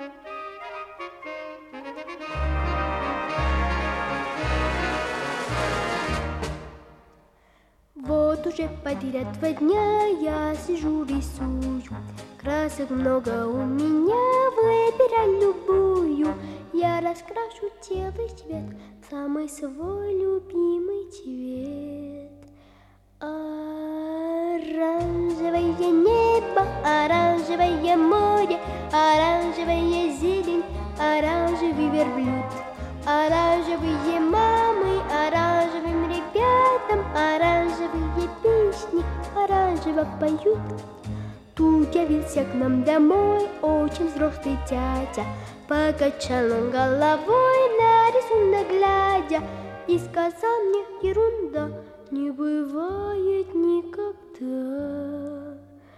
Вот уже подряд 2 дня я сижу, рисую. Красок много у меня, выбирай любую. Я раскрашу тело цвет, самый свой любимый цвет. Оранжевое небо, оранжевое море, оранжевая зелень, оранжевый верблюд. Оранжевые мамы, оранжевым ребятам, оранжевые песни оранжево поют. Тут явился к нам домой очень взрослый дядя. Покачал он головой, на рисунок глядя, и сказал мне: ерунда, не бывает никогда.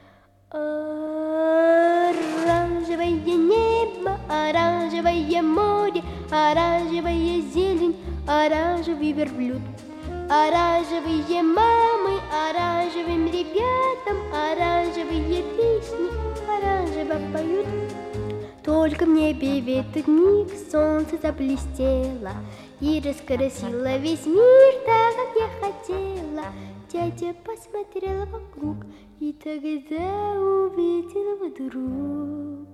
Оранжевое небо, оранжевое море, оранжевая зелень, оранжевый верблюд. Оранжевые мамы, оранжевым ребятам, оранжевые песни оранжево поют. Только в небе в этот миг солнце заблестело и раскрасило весь мир так, как я хотела. Дядя посмотрел вокруг и тогда увидел вдруг.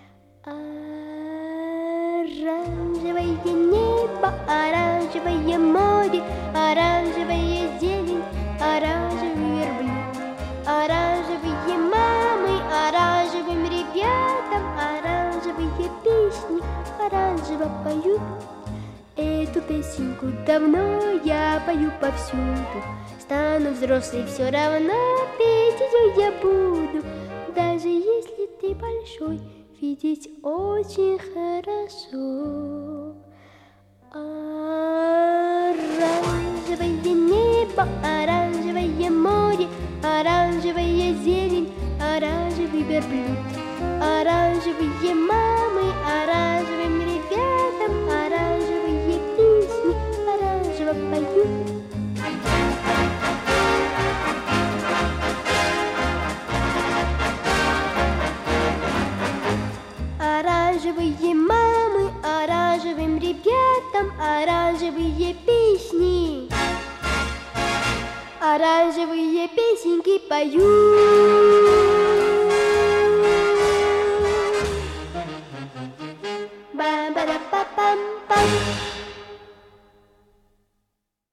Оранжевое небо, оранжевое море, оранжевая зелень, оранжевый верблюд. Оранжевые мамы, оранжевым ребятам, оранжевые песни оранжево поют. Эту песенку давно я пою повсюду. Стану взрослой, все равно петь ее я буду. Даже если ты большой, видеть очень хорошо. Оранжевое небо, оранжевое море, оранжевая зелень, оранжевый верблюд. Оранжевые мамы, оранжевым ребятам, оранжевые песни оранжево поют. Оранжевые мамы, оранжевым ребятам, оранжевые песни, оранжевые песенки поют.